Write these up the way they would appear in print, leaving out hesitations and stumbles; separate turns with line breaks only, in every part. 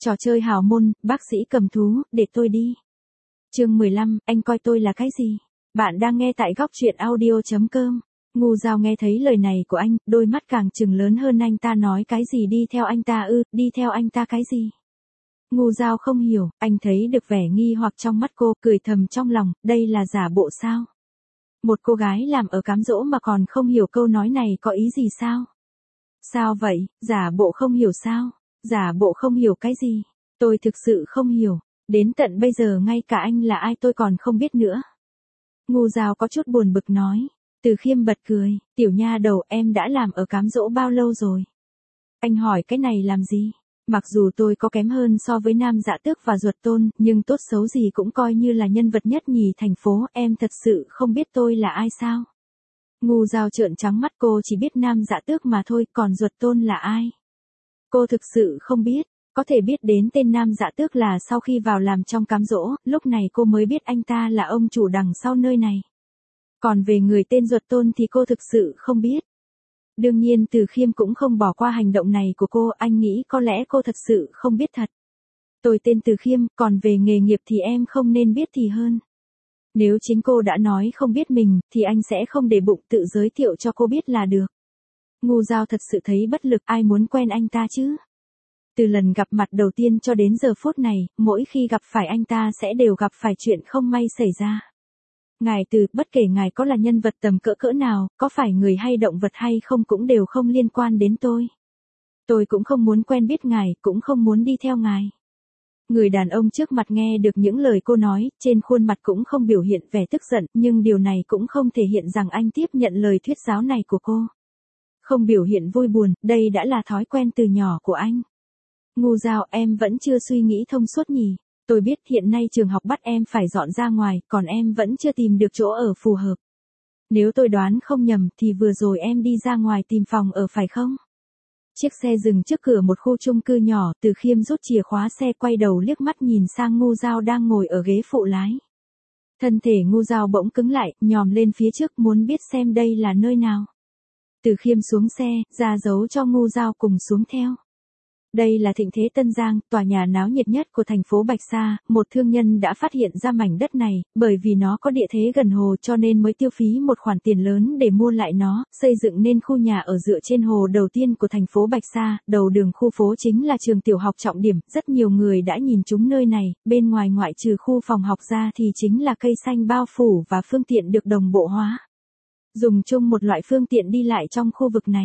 Trò chơi hào môn, bác sĩ cầm thú, để tôi đi. Chương 15, anh coi tôi là cái gì? Bạn đang nghe tại góc truyện audio.com. Ngu Dao nghe thấy lời này của anh, đôi mắt càng trừng lớn hơn. Anh ta nói cái gì đi theo anh ta ư, đi theo anh ta cái gì? Ngu Dao không hiểu, anh thấy được vẻ nghi hoặc trong mắt cô, cười thầm trong lòng, đây là giả bộ sao? Một cô gái làm ở cám dỗ mà còn không hiểu câu nói này có ý gì sao? Sao vậy, giả bộ không hiểu sao? Giả bộ không hiểu cái gì? Tôi thực sự không hiểu, đến tận bây giờ ngay cả anh là ai tôi còn không biết nữa. Ngu Dao có chút buồn bực nói. Từ Khiêm bật cười, tiểu nha đầu em đã làm ở cám dỗ bao lâu rồi? Anh hỏi cái này làm gì? Mặc dù tôi có kém hơn so với Nam Dạ Tước và Duật Tôn, nhưng tốt xấu gì cũng coi như là nhân vật nhất nhì thành phố, em thật sự không biết tôi là ai sao? Ngu Dao trợn trắng mắt, cô chỉ biết Nam Dạ Tước mà thôi, còn Duật Tôn là ai? Cô thực sự không biết, có thể biết đến tên Nam Dạ Tước là sau khi vào làm trong cám dỗ, lúc này cô mới biết anh ta là ông chủ đằng sau nơi này. Còn về người tên Duật Tôn thì cô thực sự không biết. Đương nhiên Từ Khiêm cũng không bỏ qua hành động này của cô, anh nghĩ có lẽ cô thật sự không biết thật. Tôi tên Từ Khiêm, còn về nghề nghiệp thì em không nên biết thì hơn. Nếu chính cô đã nói không biết mình, thì anh sẽ không để bụng, tự giới thiệu cho cô biết là được. Ngu Dao thật sự thấy bất lực, ai muốn quen anh ta chứ? Từ lần gặp mặt đầu tiên cho đến giờ phút này, mỗi khi gặp phải anh ta sẽ đều gặp phải chuyện không may xảy ra. Ngài Từ, bất kể ngài có là nhân vật tầm cỡ nào, có phải người hay động vật hay không cũng đều không liên quan đến tôi. Tôi cũng không muốn quen biết ngài, cũng không muốn đi theo ngài. Người đàn ông trước mặt nghe được những lời cô nói, trên khuôn mặt cũng không biểu hiện vẻ tức giận, nhưng điều này cũng không thể hiện rằng anh tiếp nhận lời thuyết giáo này của cô. Không biểu hiện vui buồn, đây đã là thói quen từ nhỏ của anh. Ngu Dao, em vẫn chưa suy nghĩ thông suốt nhỉ? Tôi biết hiện nay trường học bắt em phải dọn ra ngoài, còn em vẫn chưa tìm được chỗ ở phù hợp. Nếu tôi đoán không nhầm thì vừa rồi em đi ra ngoài tìm phòng ở phải không? Chiếc xe dừng trước cửa một khu chung cư nhỏ, Từ Khiêm rút chìa khóa xe, quay đầu liếc mắt nhìn sang Ngu Dao đang ngồi ở ghế phụ lái. Thân thể Ngu Dao bỗng cứng lại, nhòm lên phía trước muốn biết xem đây là nơi nào. Từ Khiêm xuống xe, ra dấu cho Ngu Dao cùng xuống theo. Đây là Thịnh Thế Tân Giang, tòa nhà náo nhiệt nhất của thành phố Bạch Sa, một thương nhân đã phát hiện ra mảnh đất này, bởi vì nó có địa thế gần hồ cho nên mới tiêu phí một khoản tiền lớn để mua lại nó, xây dựng nên khu nhà ở dựa trên hồ đầu tiên của thành phố Bạch Sa, đầu đường khu phố chính là trường tiểu học trọng điểm, rất nhiều người đã nhìn trúng nơi này, bên ngoài ngoại trừ khu phòng học ra thì chính là cây xanh bao phủ và phương tiện được đồng bộ hóa. Dùng chung một loại phương tiện đi lại trong khu vực này.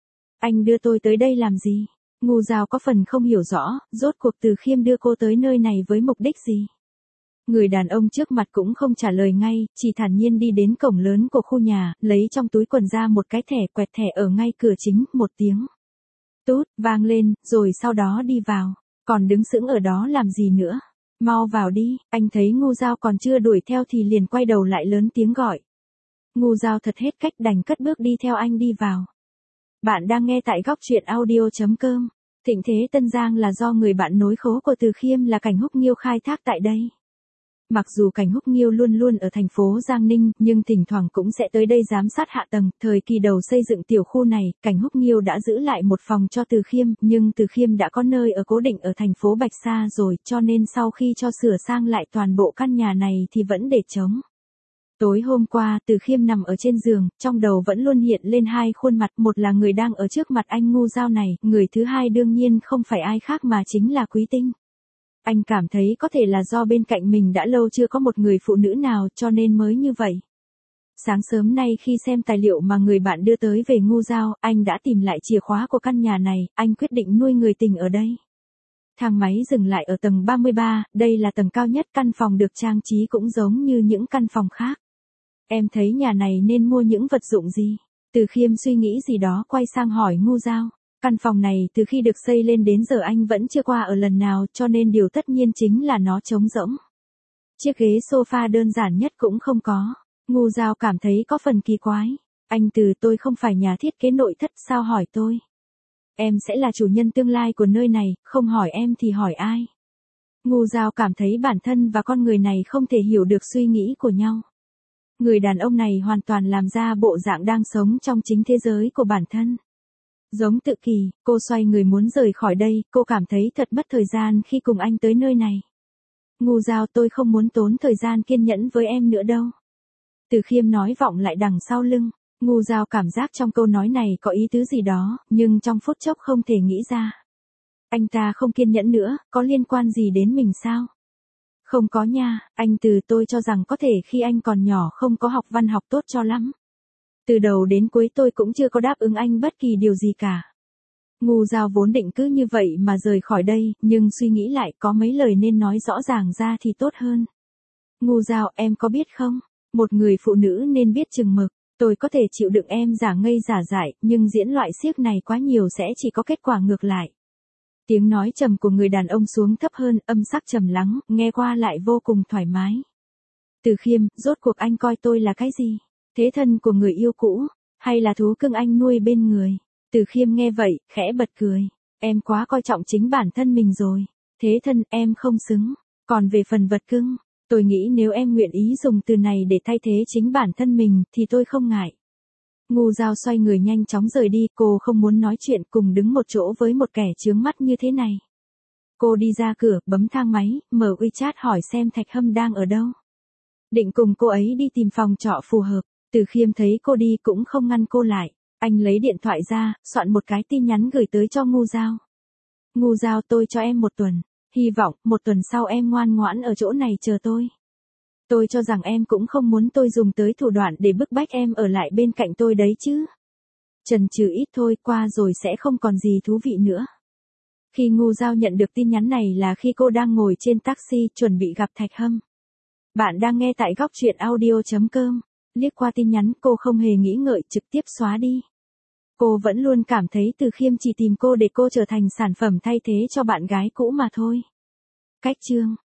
Anh đưa tôi tới đây làm gì? Ngu Dao có phần không hiểu rõ, rốt cuộc Từ Khiêm đưa cô tới nơi này với mục đích gì? Người đàn ông trước mặt cũng không trả lời ngay, chỉ thản nhiên đi đến cổng lớn của khu nhà, lấy trong túi quần ra một cái thẻ, quẹt thẻ ở ngay cửa chính, một tiếng tút vang lên, rồi sau đó đi vào. Còn đứng sững ở đó làm gì nữa? Mau vào đi. Anh thấy Ngu Dao còn chưa đuổi theo thì liền quay đầu lại lớn tiếng gọi. Ngu Dao thật hết cách đành cất bước đi theo anh đi vào. Bạn đang nghe tại góc truyện audio.com. Thịnh Thế Tân Giang là do người bạn nối khố của Từ Khiêm là Cảnh Húc Nghiêu khai thác tại đây. Mặc dù Cảnh Húc Nghiêu luôn luôn ở thành phố Giang Ninh, nhưng thỉnh thoảng cũng sẽ tới đây giám sát hạ tầng. Thời kỳ đầu xây dựng tiểu khu này, Cảnh Húc Nghiêu đã giữ lại một phòng cho Từ Khiêm, nhưng Từ Khiêm đã có nơi ở cố định ở thành phố Bạch Sa rồi, cho nên sau khi cho sửa sang lại toàn bộ căn nhà này thì vẫn để trống. Tối hôm qua, Từ Khiêm nằm ở trên giường, trong đầu vẫn luôn hiện lên hai khuôn mặt, một là người đang ở trước mặt anh Ngu Dao này, người thứ hai đương nhiên không phải ai khác mà chính là Quý Tinh. Anh cảm thấy có thể là do bên cạnh mình đã lâu chưa có một người phụ nữ nào cho nên mới như vậy. Sáng sớm nay khi xem tài liệu mà người bạn đưa tới về Ngu Dao, anh đã tìm lại chìa khóa của căn nhà này, anh quyết định nuôi người tình ở đây. Thang máy dừng lại ở tầng 33, đây là tầng cao nhất, căn phòng được trang trí cũng giống như những căn phòng khác. Em thấy nhà này nên mua những vật dụng gì? Từ Khiêm suy nghĩ gì đó quay sang hỏi Ngu Dao. Căn phòng này từ khi được xây lên đến giờ anh vẫn chưa qua ở lần nào cho nên điều tất nhiên chính là nó trống rỗng. Chiếc ghế sofa đơn giản nhất cũng không có. Ngu Dao cảm thấy có phần kỳ quái. Anh Từ, tôi không phải nhà thiết kế nội thất, sao hỏi tôi? Em sẽ là chủ nhân tương lai của nơi này, không hỏi em thì hỏi ai? Ngu Dao cảm thấy bản thân và con người này không thể hiểu được suy nghĩ của nhau. Người đàn ông này hoàn toàn làm ra bộ dạng đang sống trong chính thế giới của bản thân. Giống tự kỳ, cô xoay người muốn rời khỏi đây, cô cảm thấy thật mất thời gian khi cùng anh tới nơi này. Ngu Giao, tôi không muốn tốn thời gian kiên nhẫn với em nữa đâu. Từ Khiêm nói vọng lại đằng sau lưng. Ngu Giao cảm giác trong câu nói này có ý tứ gì đó, nhưng trong phút chốc không thể nghĩ ra. Anh ta không kiên nhẫn nữa, có liên quan gì đến mình sao? Không có nha, anh tôi cho rằng có thể khi anh còn nhỏ không có học văn học tốt cho lắm. Từ đầu đến cuối tôi cũng chưa có đáp ứng anh bất kỳ điều gì cả. Ngu Giao vốn định cứ như vậy mà rời khỏi đây, nhưng suy nghĩ lại có mấy lời nên nói rõ ràng ra thì tốt hơn. Ngu Giao, em có biết không? Một người phụ nữ nên biết chừng mực. Tôi có thể chịu đựng em giả ngây giả dại, nhưng diễn loại xiếc này quá nhiều sẽ chỉ có kết quả ngược lại. Tiếng nói trầm của người đàn ông xuống thấp hơn, âm sắc trầm lắng, nghe qua lại vô cùng thoải mái. Từ Khiêm, rốt cuộc anh coi tôi là cái gì? Thế thân của người yêu cũ, hay là thú cưng anh nuôi bên người? Từ Khiêm nghe vậy, khẽ bật cười. Em quá coi trọng chính bản thân mình rồi. Thế thân, em không xứng. Còn về phần vật cưng, tôi nghĩ nếu em nguyện ý dùng từ này để thay thế chính bản thân mình, thì tôi không ngại. Ngu Giao xoay người nhanh chóng rời đi, cô không muốn nói chuyện cùng đứng một chỗ với một kẻ chướng mắt như thế này. Cô đi ra cửa, bấm thang máy, mở WeChat hỏi xem Thạch Hâm đang ở đâu. Định cùng cô ấy đi tìm phòng trọ phù hợp. Từ Khiêm thấy cô đi cũng không ngăn cô lại. Anh lấy điện thoại ra, soạn một cái tin nhắn gửi tới cho Ngu Giao. Ngu Giao, tôi cho em 1 tuần. Hy vọng, 1 tuần sau em ngoan ngoãn ở chỗ này chờ tôi. Tôi cho rằng em cũng không muốn tôi dùng tới thủ đoạn để bức bách em ở lại bên cạnh tôi đấy chứ. Chần chừ ít thôi, qua rồi sẽ không còn gì thú vị nữa. Khi Ngu Giao nhận được tin nhắn này là khi cô đang ngồi trên taxi chuẩn bị gặp Thạch Hâm. Bạn đang nghe tại góc truyện audio.com. Liếc qua tin nhắn cô không hề nghĩ ngợi trực tiếp xóa đi. Cô vẫn luôn cảm thấy Từ Khiêm chỉ tìm cô để cô trở thành sản phẩm thay thế cho bạn gái cũ mà thôi. Cách chương